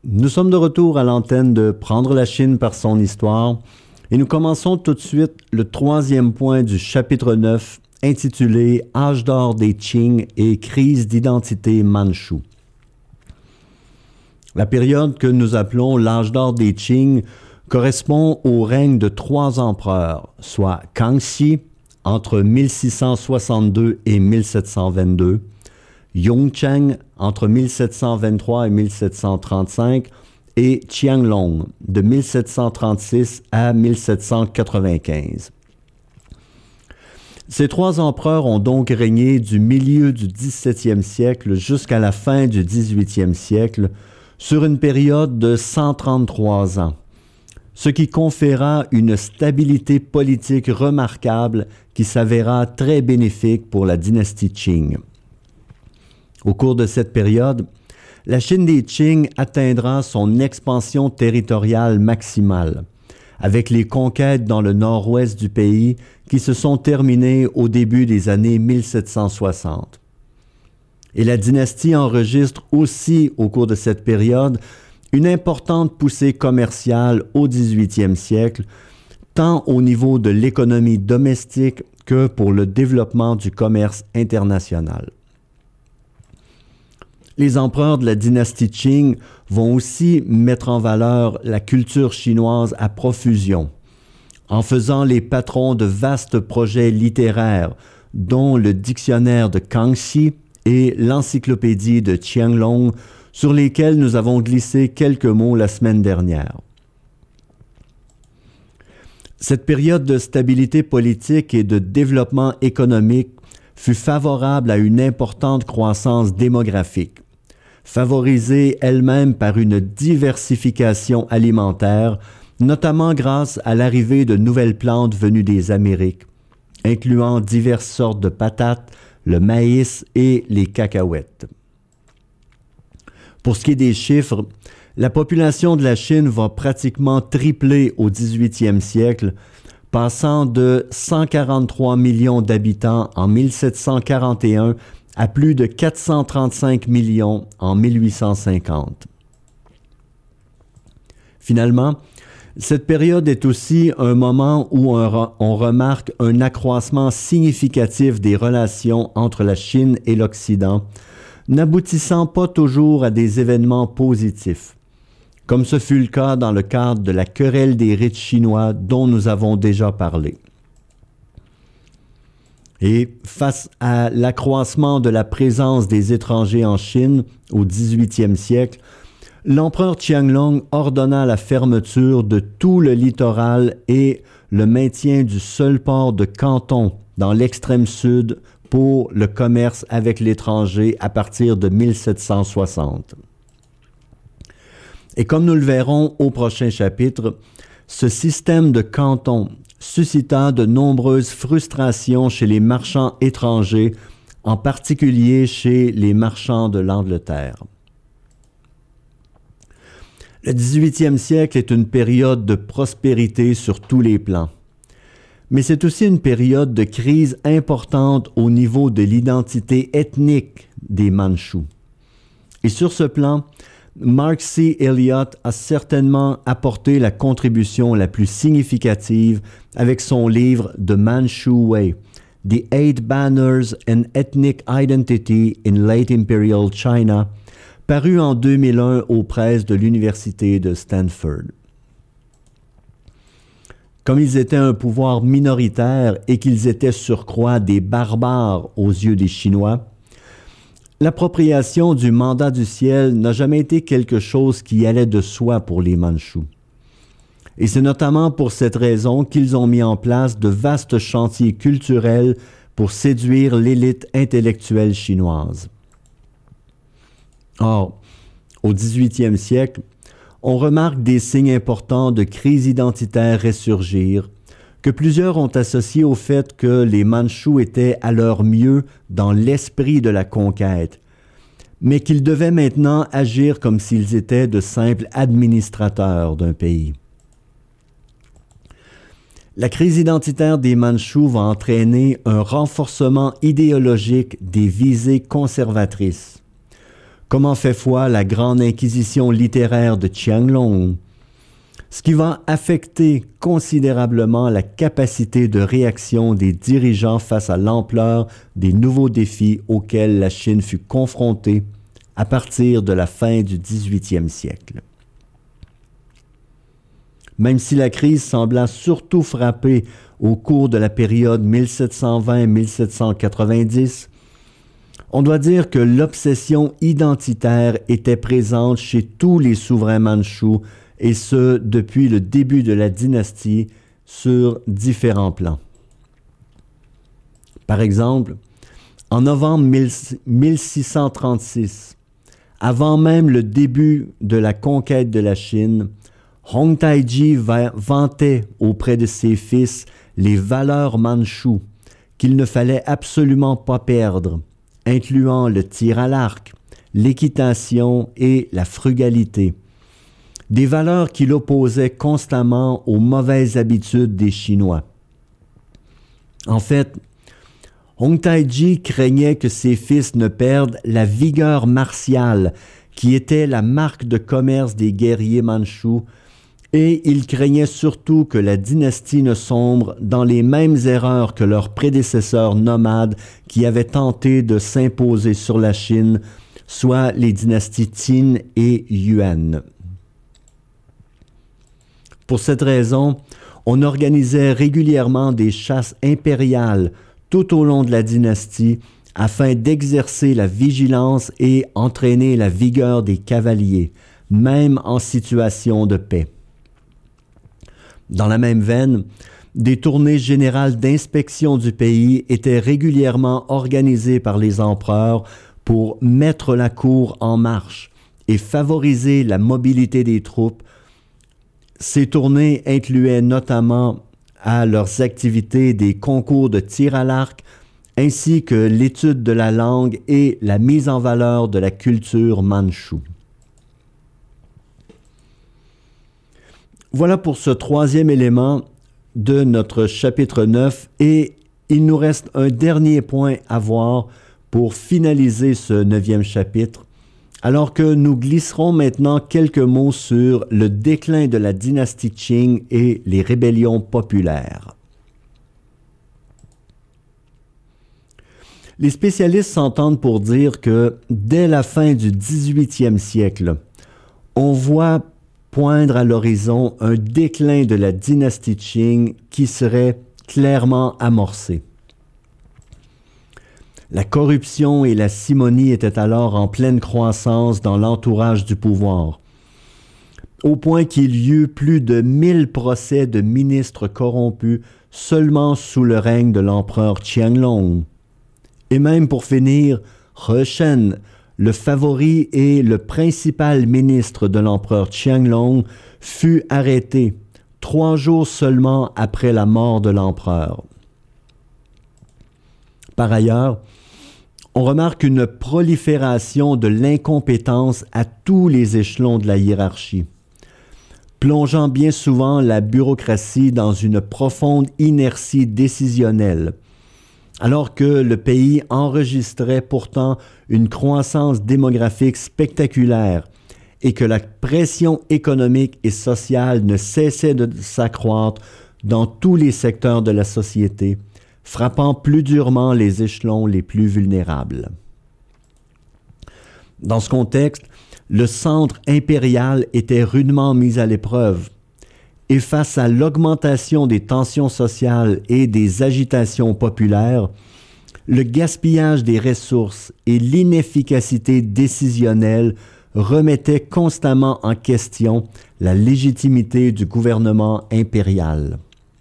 Nous sommes de retour à l'antenne de Prendre la Chine par son histoire et nous commençons tout de suite le troisième point du chapitre 9 intitulé « Âge d'or des Qing et crise d'identité manchoue ». La période que nous appelons l'âge d'or des Qing correspond au règne de 3 empereurs, soit Kangxi entre 1662 et 1722, Yongzheng entre 1723 et 1735 et Qianlong de 1736 à 1795. Ces 3 empereurs ont donc régné du milieu du XVIIe siècle jusqu'à la fin du XVIIIe siècle sur une période de 133 ans, ce qui conféra une stabilité politique remarquable qui s'avéra très bénéfique pour la dynastie Qing. Au cours de cette période, la Chine des Qing atteindra son expansion territoriale maximale, avec les conquêtes dans le nord-ouest du pays qui se sont terminées au début des années 1760. Et la dynastie enregistre aussi, au cours de cette période, une importante poussée commerciale au 18e siècle, tant au niveau de l'économie domestique que pour le développement du commerce international. Les empereurs de la dynastie Qing vont aussi mettre en valeur la culture chinoise à profusion, en faisant les patrons de vastes projets littéraires, dont le dictionnaire de Kangxi et l'encyclopédie de Qianlong, sur lesquels nous avons glissé quelques mots la semaine dernière. Cette période de stabilité politique et de développement économique fut favorable à une importante croissance démographique, favorisée elle-même par une diversification alimentaire, notamment grâce à l'arrivée de nouvelles plantes venues des Amériques, incluant diverses sortes de patates, le maïs et les cacahuètes. Pour ce qui est des chiffres, la population de la Chine va pratiquement tripler au 18e siècle, passant de 143 millions d'habitants en 1741 à plus de 435 millions en 1850. Finalement, cette période est aussi un moment où on remarque un accroissement significatif des relations entre la Chine et l'Occident, n'aboutissant pas toujours à des événements positifs, comme ce fut le cas dans le cadre de la querelle des rites chinois dont nous avons déjà parlé. Et face à l'accroissement de la présence des étrangers en Chine au 18e siècle, l'empereur Qianlong ordonna la fermeture de tout le littoral et le maintien du seul port de Canton dans l'extrême sud pour le commerce avec l'étranger à partir de 1760. Et comme nous le verrons au prochain chapitre, ce système de canton suscita de nombreuses frustrations chez les marchands étrangers, en particulier chez les marchands de l'Angleterre. Le 18e siècle est une période de prospérité sur tous les plans. Mais c'est aussi une période de crise importante au niveau de l'identité ethnique des Mandchous. Et sur ce plan, Mark C. Elliott a certainement apporté la contribution la plus significative avec son livre The Manchu Way, The 8 Banners and Ethnic Identity in Late Imperial China, paru en 2001 aux presses de l'Université de Stanford. Comme ils étaient un pouvoir minoritaire et qu'ils étaient surcroît des barbares aux yeux des Chinois, l'appropriation du mandat du ciel n'a jamais été quelque chose qui allait de soi pour les Mandchous. Et c'est notamment pour cette raison qu'ils ont mis en place de vastes chantiers culturels pour séduire l'élite intellectuelle chinoise. Or, au 18e siècle, on remarque des signes importants de crise identitaire ressurgir, que plusieurs ont associé au fait que les Mandchous étaient à leur mieux dans l'esprit de la conquête, mais qu'ils devaient maintenant agir comme s'ils étaient de simples administrateurs d'un pays. La crise identitaire des Mandchous va entraîner un renforcement idéologique des visées conservatrices, comme fait foi la grande inquisition littéraire de Qianlong, ce qui va affecter considérablement la capacité de réaction des dirigeants face à l'ampleur des nouveaux défis auxquels la Chine fut confrontée à partir de la fin du 18e siècle. Même si la crise sembla surtout frapper au cours de la période 1720-1790, on doit dire que l'obsession identitaire était présente chez tous les souverains mandchous, et ce, depuis le début de la dynastie, sur différents plans. Par exemple, en novembre 1636, avant même le début de la conquête de la Chine, Hong Taiji vantait auprès de ses fils les valeurs mandchous qu'il ne fallait absolument pas perdre, incluant le tir à l'arc, l'équitation et la frugalité. Des valeurs qu'il opposait constamment aux mauvaises habitudes des Chinois. En fait, Hong Taiji craignait que ses fils ne perdent la vigueur martiale qui était la marque de commerce des guerriers mandchous, et il craignait surtout que la dynastie ne sombre dans les mêmes erreurs que leurs prédécesseurs nomades qui avaient tenté de s'imposer sur la Chine, soit les dynasties Qin et Yuan. Pour cette raison, on organisait régulièrement des chasses impériales tout au long de la dynastie afin d'exercer la vigilance et entraîner la vigueur des cavaliers, même en situation de paix. Dans la même veine, des tournées générales d'inspection du pays étaient régulièrement organisées par les empereurs pour mettre la cour en marche et favoriser la mobilité des troupes. Ces tournées incluaient notamment à leurs activités des concours de tir à l'arc, ainsi que l'étude de la langue et la mise en valeur de la culture mandchoue. Voilà pour ce troisième élément de notre chapitre 9 et il nous reste un dernier point à voir pour finaliser ce 9e chapitre, alors que nous glisserons maintenant quelques mots sur le déclin de la dynastie Qing et les rébellions populaires. Les spécialistes s'entendent pour dire que dès la fin du 18e siècle, on voit poindre à l'horizon un déclin de la dynastie Qing qui serait clairement amorcé. La corruption et la simonie étaient alors en pleine croissance dans l'entourage du pouvoir, au point qu'il y eut plus de 1000 procès de ministres corrompus seulement sous le règne de l'empereur Qianlong. Et même pour finir, He Shen, le favori et le principal ministre de l'empereur Qianlong, fut arrêté 3 jours seulement après la mort de l'empereur. Par ailleurs, on remarque une prolifération de l'incompétence à tous les échelons de la hiérarchie, plongeant bien souvent la bureaucratie dans une profonde inertie décisionnelle, alors que le pays enregistrait pourtant une croissance démographique spectaculaire et que la pression économique et sociale ne cessait de s'accroître dans tous les secteurs de la société, frappant plus durement les échelons les plus vulnérables. Dans ce contexte, le centre impérial était rudement mis à l'épreuve, et face à l'augmentation des tensions sociales et des agitations populaires, le gaspillage des ressources et l'inefficacité décisionnelle remettaient constamment en question la légitimité du gouvernement impérial.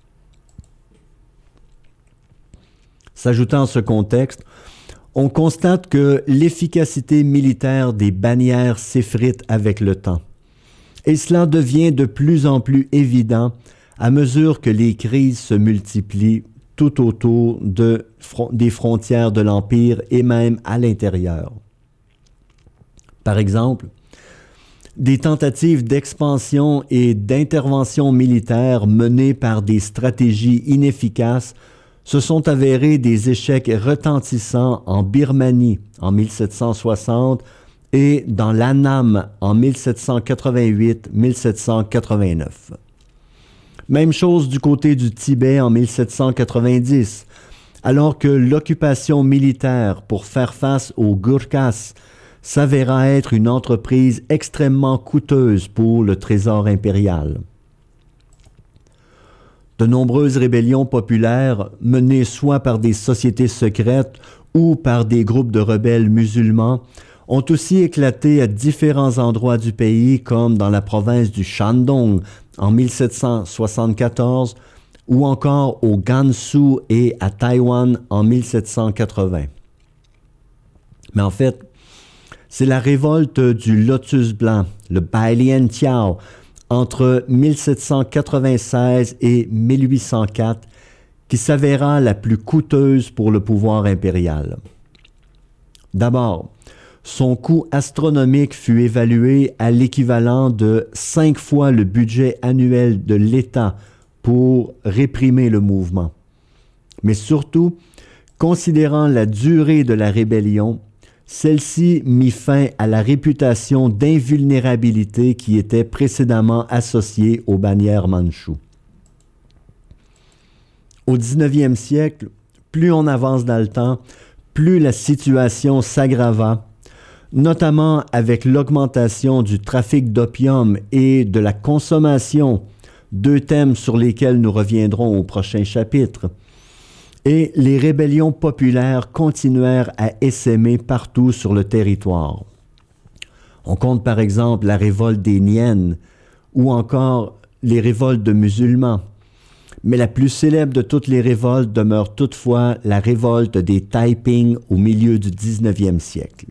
S'ajoutant à ce contexte, on constate que l'efficacité militaire des bannières s'effrite avec le temps. Et cela devient de plus en plus évident à mesure que les crises se multiplient tout autour des frontières de l'Empire et même à l'intérieur. Par exemple, des tentatives d'expansion et d'intervention militaire menées par des stratégies inefficaces se sont avérées des échecs retentissants en Birmanie en 1760 et dans l'Annam en 1788-1789. Même chose du côté du Tibet en 1790, alors que l'occupation militaire pour faire face aux Gurkhas s'avéra être une entreprise extrêmement coûteuse pour le trésor impérial. De nombreuses rébellions populaires, menées soit par des sociétés secrètes ou par des groupes de rebelles musulmans, ont aussi éclaté à différents endroits du pays, comme dans la province du Shandong en 1774, ou encore au Gansu et à Taïwan en 1780. Mais en fait, c'est la révolte du Lotus Blanc, le Bailian Tiao, entre 1796 et 1804, qui s'avéra la plus coûteuse pour le pouvoir impérial. D'abord, son coût astronomique fut évalué à l'équivalent de 5 fois le budget annuel de l'État pour réprimer le mouvement. Mais surtout, considérant la durée de la rébellion, celle-ci mit fin à la réputation d'invulnérabilité qui était précédemment associée aux bannières mandchoues. Au 19e siècle, plus on avance dans le temps, plus la situation s'aggrava, notamment avec l'augmentation du trafic d'opium et de la consommation, deux thèmes sur lesquels nous reviendrons au prochain chapitre. Et les rébellions populaires continuèrent à essaimer partout sur le territoire. On compte par exemple la révolte des Nian ou encore les révoltes de musulmans. Mais la plus célèbre de toutes les révoltes demeure toutefois la révolte des Taiping au milieu du 19e siècle.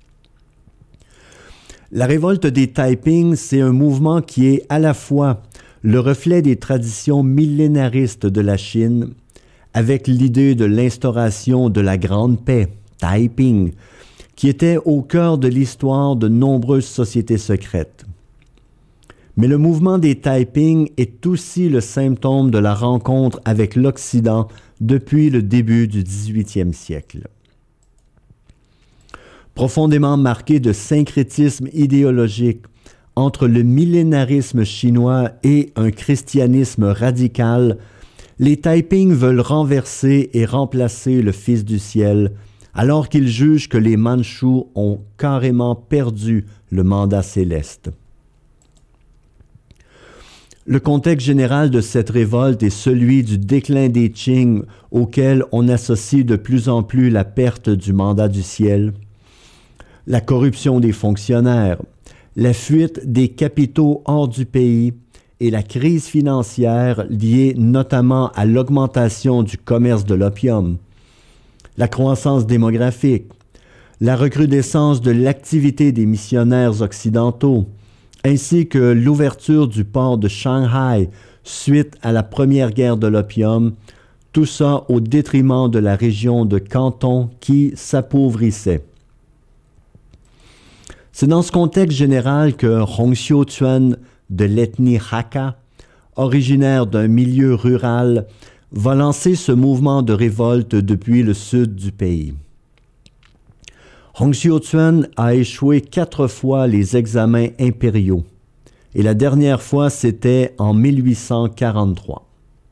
La révolte des Taiping, c'est un mouvement qui est à la fois le reflet des traditions millénaristes de la Chine, avec l'idée de l'instauration de la Grande Paix, Taiping, qui était au cœur de l'histoire de nombreuses sociétés secrètes. Mais le mouvement des Taiping est aussi le symptôme de la rencontre avec l'Occident depuis le début du 18e siècle. Profondément marqué de syncrétisme idéologique entre le millénarisme chinois et un christianisme radical, les Taiping veulent renverser et remplacer le Fils du ciel, alors qu'ils jugent que les Mandchous ont carrément perdu le mandat céleste. Le contexte général de cette révolte est celui du déclin des Qing, auquel on associe de plus en plus la perte du mandat du ciel, la corruption des fonctionnaires, la fuite des capitaux hors du pays et la crise financière liée notamment à l'augmentation du commerce de l'opium, la croissance démographique, la recrudescence de l'activité des missionnaires occidentaux, ainsi que l'ouverture du port de Shanghai suite à la première guerre de l'opium, tout ça au détriment de la région de Canton qui s'appauvrissait. C'est dans ce contexte général que Hong Xiuquan de l'ethnie Hakka, originaire d'un milieu rural, va lancer ce mouvement de révolte depuis le sud du pays. Hong Xiuquan a échoué 4 fois les examens impériaux, et la dernière fois c'était en 1843.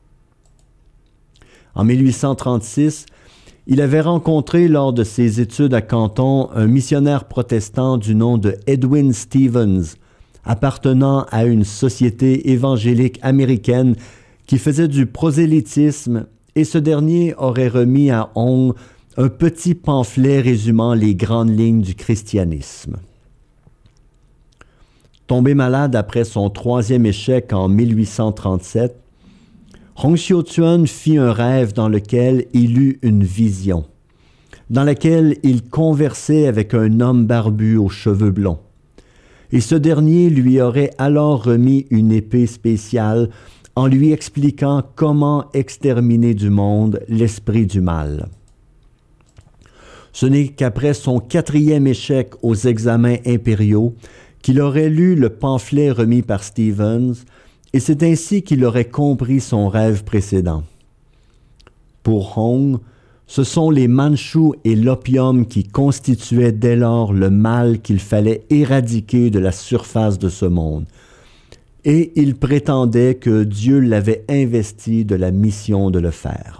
En 1836, il avait rencontré lors de ses études à Canton un missionnaire protestant du nom de Edwin Stevens, appartenant à une société évangélique américaine qui faisait du prosélytisme, et ce dernier aurait remis à Hong un petit pamphlet résumant les grandes lignes du christianisme. Tombé malade après son 3e échec en 1837, Hong Xiuquan fit un rêve dans lequel il eut une vision, dans laquelle il conversait avec un homme barbu aux cheveux blonds. Et ce dernier lui aurait alors remis une épée spéciale en lui expliquant comment exterminer du monde l'esprit du mal. Ce n'est qu'après son 4e échec aux examens impériaux qu'il aurait lu le pamphlet remis par Stevens, et c'est ainsi qu'il aurait compris son rêve précédent. Pour Hong, Ce sont les Mandchous et l'opium qui constituaient dès lors le mal qu'il fallait éradiquer de la surface de ce monde. Et il prétendait que Dieu l'avait investi de la mission de le faire.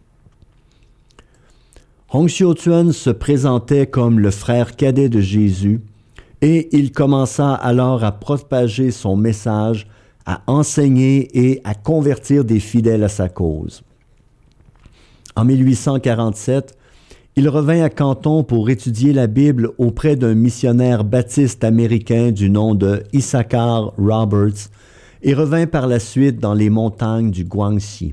Hong Xiuquan se présentait comme le frère cadet de Jésus et il commença alors à propager son message, à enseigner et à convertir des fidèles à sa cause. En 1847, il revint à Canton pour étudier la Bible auprès d'un missionnaire baptiste américain du nom de Issachar Roberts et revint par la suite dans les montagnes du Guangxi.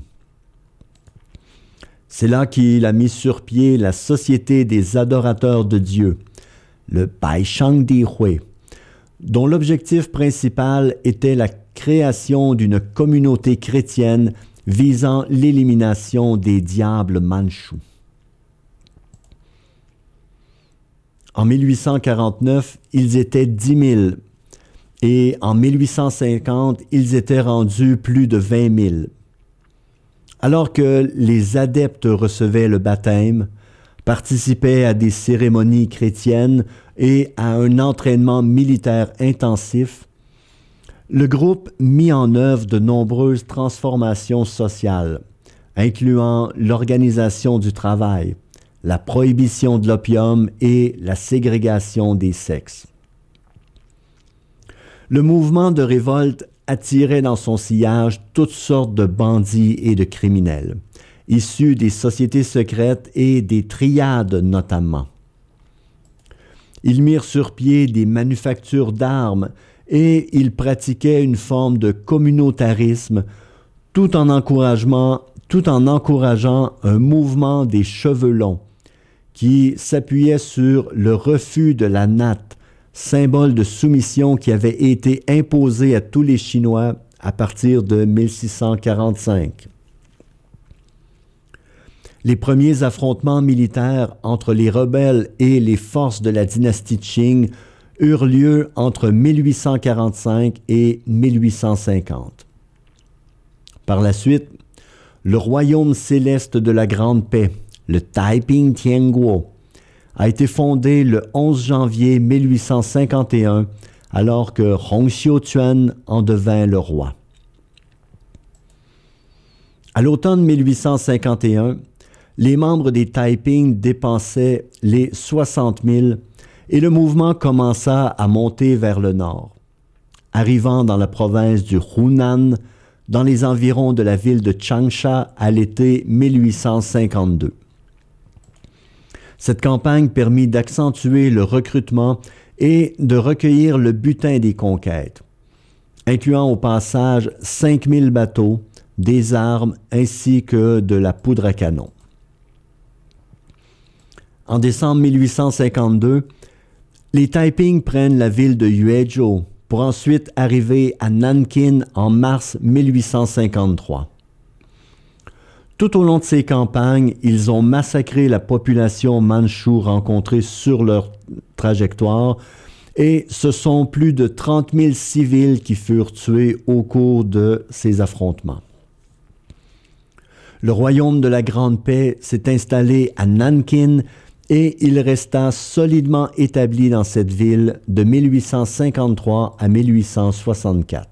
C'est là qu'il a mis sur pied la Société des adorateurs de Dieu, le Baishangdi Hui, dont l'objectif principal était la création d'une communauté chrétienne visant l'élimination des diables mandchous. En 1849, ils étaient 10 000 et en 1850, ils étaient rendus plus de 20 000. Alors que les adeptes recevaient le baptême, participaient à des cérémonies chrétiennes et à un entraînement militaire intensif, le groupe mit en œuvre de nombreuses transformations sociales, incluant l'organisation du travail, la prohibition de l'opium et la ségrégation des sexes. Le mouvement de révolte attirait dans son sillage toutes sortes de bandits et de criminels, issus des sociétés secrètes et des triades notamment. Ils mirent sur pied des manufactures d'armes et ils pratiquaient une forme de communautarisme tout en encourageant un mouvement des cheveux longs qui s'appuyait sur le refus de la natte, symbole de soumission qui avait été imposé à tous les Chinois à partir de 1645. Les premiers affrontements militaires entre les rebelles et les forces de la dynastie Qing eurent lieu entre 1845 et 1850. Par la suite, le royaume céleste de la Grande Paix, le Taiping Tianguo, a été fondé le 11 janvier 1851, alors que Hong Xiuquan en devint le roi. À l'automne 1851, les membres des Taiping dépensaient les 60 000 et le mouvement commença à monter vers le nord, arrivant dans la province du Hunan, dans les environs de la ville de Changsha à l'été 1852. Cette campagne permit d'accentuer le recrutement et de recueillir le butin des conquêtes, incluant au passage 5 000 bateaux, des armes ainsi que de la poudre à canon. En décembre 1852, les Taiping prennent la ville de Yuezhou pour ensuite arriver à Nankin en mars 1853. Tout au long de ces campagnes, ils ont massacré la population mandchoue rencontrée sur leur trajectoire et ce sont plus de 30 000 civils qui furent tués au cours de ces affrontements. Le royaume de la Grande Paix s'est installé à Nankin et il resta solidement établi dans cette ville de 1853 à 1864.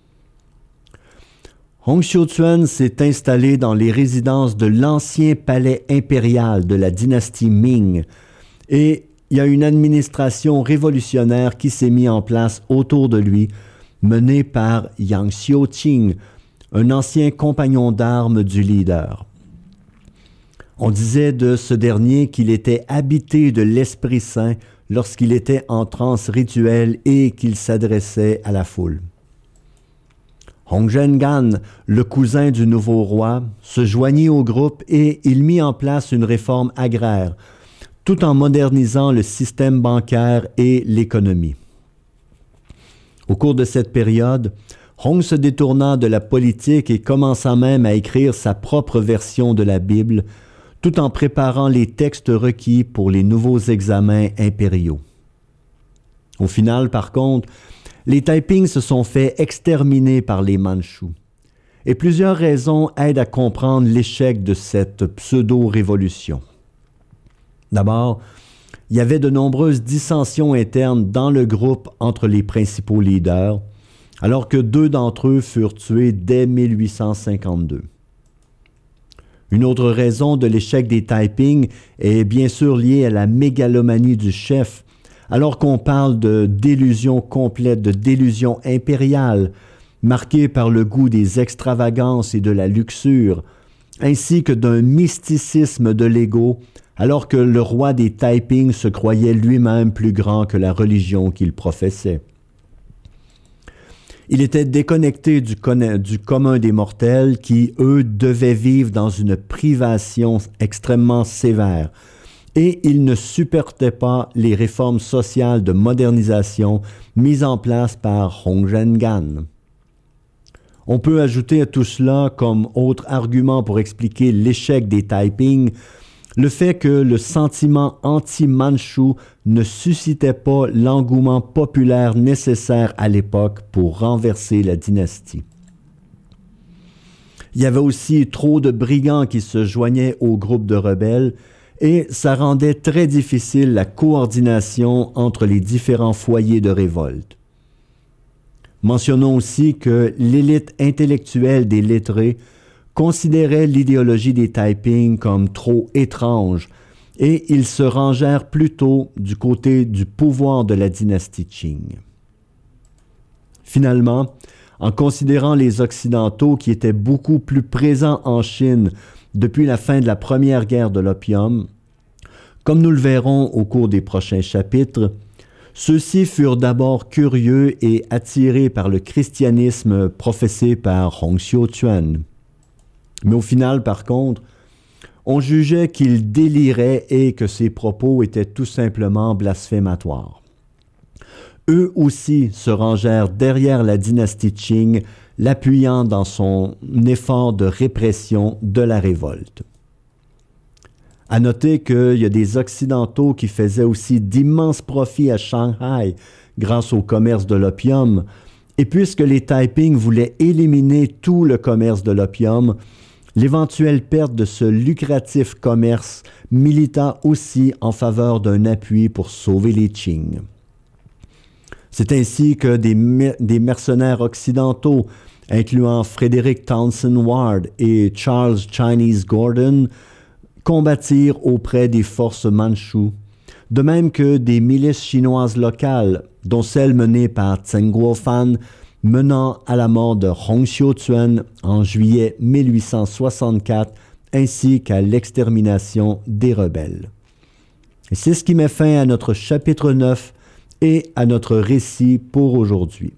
Hong Xiuquan s'est installé dans les résidences de l'ancien palais impérial de la dynastie Ming et il y a une administration révolutionnaire qui s'est mise en place autour de lui, menée par Yang Xiuqing, un ancien compagnon d'armes du leader. On disait de ce dernier qu'il était habité de l'Esprit Saint lorsqu'il était en transe rituelle et qu'il s'adressait à la foule. Hong Zhengan, le cousin du nouveau roi, se joignit au groupe et il mit en place une réforme agraire, tout en modernisant le système bancaire et l'économie. Au cours de cette période, Hong se détourna de la politique et commença même à écrire sa propre version de la Bible, tout en préparant les textes requis pour les nouveaux examens impériaux. Au final, par contre, les Taiping se sont fait exterminer par les Mandchous. et plusieurs raisons aident à comprendre l'échec de cette pseudo-révolution. D'abord, il y avait de nombreuses dissensions internes dans le groupe entre les principaux leaders, alors que 2 d'entre eux furent tués dès 1852. Une autre raison de l'échec des Taiping est bien sûr liée à la mégalomanie du chef, alors qu'on parle de délusion complète, de délusion impériale, marquée par le goût des extravagances et de la luxure, ainsi que d'un mysticisme de l'ego, alors que le roi des Taiping se croyait lui-même plus grand que la religion qu'il professait. Il était déconnecté du commun des mortels qui, eux, devaient vivre dans une privation extrêmement sévère, et il ne supportait pas les réformes sociales de modernisation mises en place par Hong Zhengan. On peut ajouter à tout cela comme autre argument pour expliquer l'échec des Taiping le fait que le sentiment anti-Manchu ne suscitait pas l'engouement populaire nécessaire à l'époque pour renverser la dynastie. Il y avait aussi trop de brigands qui se joignaient au groupe de rebelles et ça rendait très difficile la coordination entre les différents foyers de révolte. Mentionnons aussi que l'élite intellectuelle des lettrés considérait l'idéologie des Taiping comme trop étrange et ils se rangèrent plutôt du côté du pouvoir de la dynastie Qing. Finalement, en considérant les Occidentaux qui étaient beaucoup plus présents en Chine depuis la fin de la première guerre de l'opium, comme nous le verrons au cours des prochains chapitres, ceux-ci furent d'abord curieux et attirés par le christianisme professé par Hong Xiuquan. Mais au final, par contre, on jugeait qu'il délirait et que ses propos étaient tout simplement blasphématoires. Eux aussi se rangèrent derrière la dynastie Qing, l'appuyant dans son effort de répression de la révolte. À noter qu'il y a des Occidentaux qui faisaient aussi d'immenses profits à Shanghai grâce au commerce de l'opium, et puisque les Taiping voulaient éliminer tout le commerce de l'opium, l'éventuelle perte de ce lucratif commerce milita aussi en faveur d'un appui pour sauver les Qing. C'est ainsi que des mercenaires occidentaux, incluant Frederick Townsend Ward et Charles Chinese Gordon, combattirent auprès des forces mandchoues, de même que des milices chinoises locales, dont celle menée par Zheng Guofan, menant à la mort de Hong Xiuquan en juillet 1864, ainsi qu'à l'extermination des rebelles. Et c'est ce qui met fin à notre chapitre 9 et à notre récit pour aujourd'hui.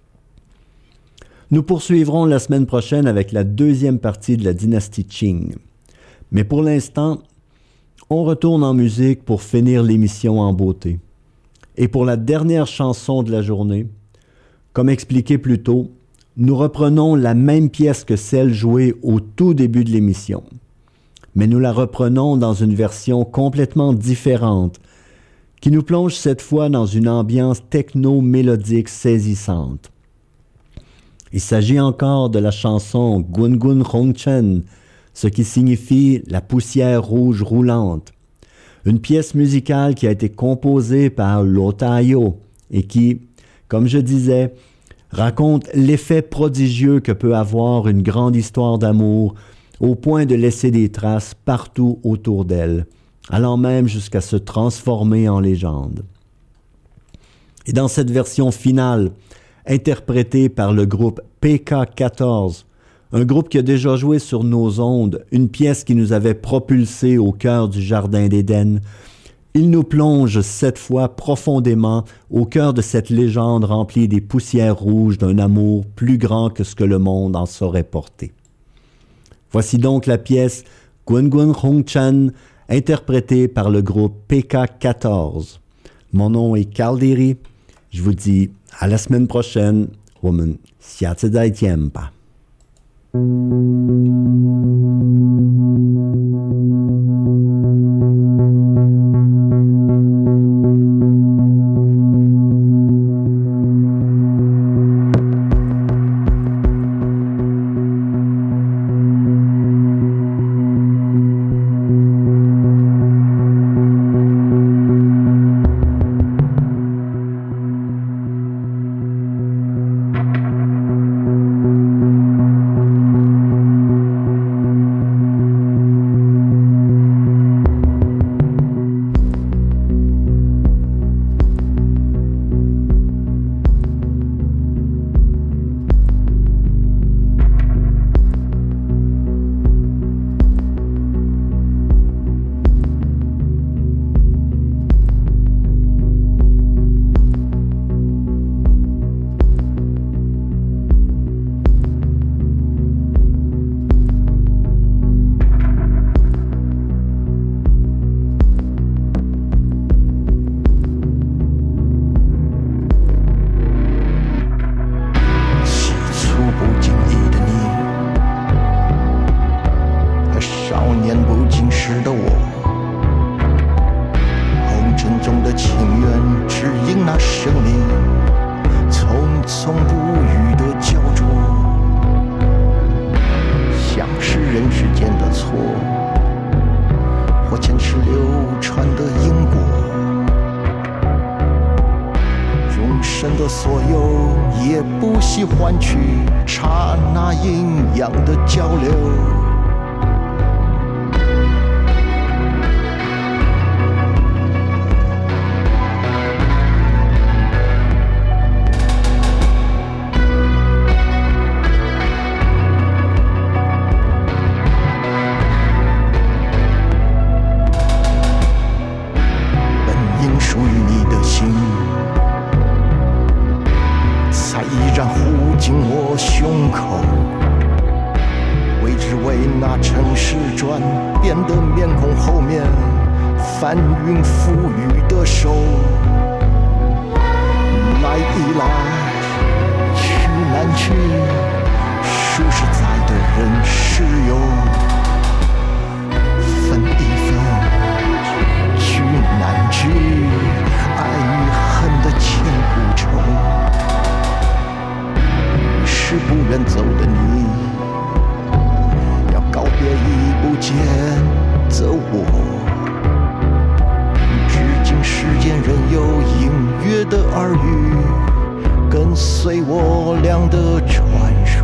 Nous poursuivrons la semaine prochaine avec la deuxième partie de la dynastie Qing. Mais pour l'instant, on retourne en musique pour finir l'émission en beauté. Et pour la dernière chanson de la journée, comme expliqué plus tôt, nous reprenons la même pièce que celle jouée au tout début de l'émission. Mais nous la reprenons dans une version complètement différente, qui nous plonge cette fois dans une ambiance techno-mélodique saisissante. Il s'agit encore de la chanson Gun Gun Hongchen, ce qui signifie la poussière rouge roulante, une pièce musicale qui a été composée par Lo Tayo et qui, comme je disais, raconte l'effet prodigieux que peut avoir une grande histoire d'amour au point de laisser des traces partout autour d'elle, allant même jusqu'à se transformer en légende. Et dans cette version finale, interprétée par le groupe PK14, un groupe qui a déjà joué sur nos ondes, une pièce qui nous avait propulsés au cœur du Jardin d'Éden, il nous plonge cette fois profondément au cœur de cette légende remplie des poussières rouges d'un amour plus grand que ce que le monde en saurait porter. Voici donc la pièce Gun Gun Hongchen, interprétée par le groupe PK14. Mon nom est Carl Derry. Je vous dis à la semaine prochaine. 我们下次再见吧。 喜换取刹那阴阳的交流。属于你的心，才依然呼进我胸口。为只为那城市转变的面孔后面翻云覆雨的手，来一来，去难去，说实在的人是有，分一分。聚难聚，爱与恨的千古愁。你是不愿走的你，要告别已不见的我。至今世间仍有隐约的耳语，跟随我俩的传说。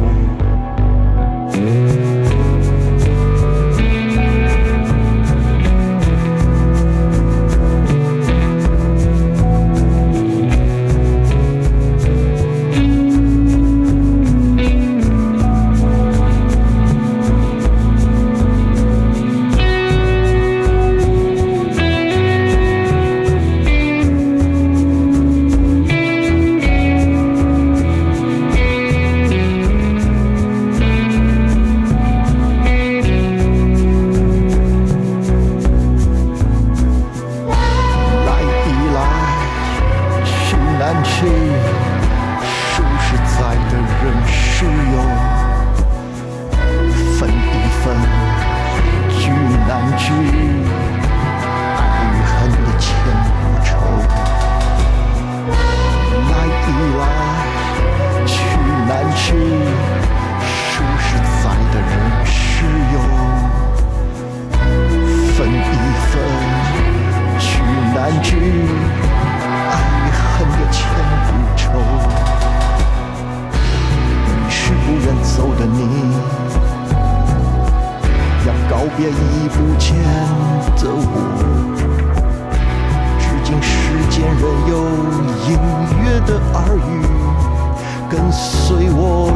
别已不见的我，至今世间仍有隐约的耳语，跟随我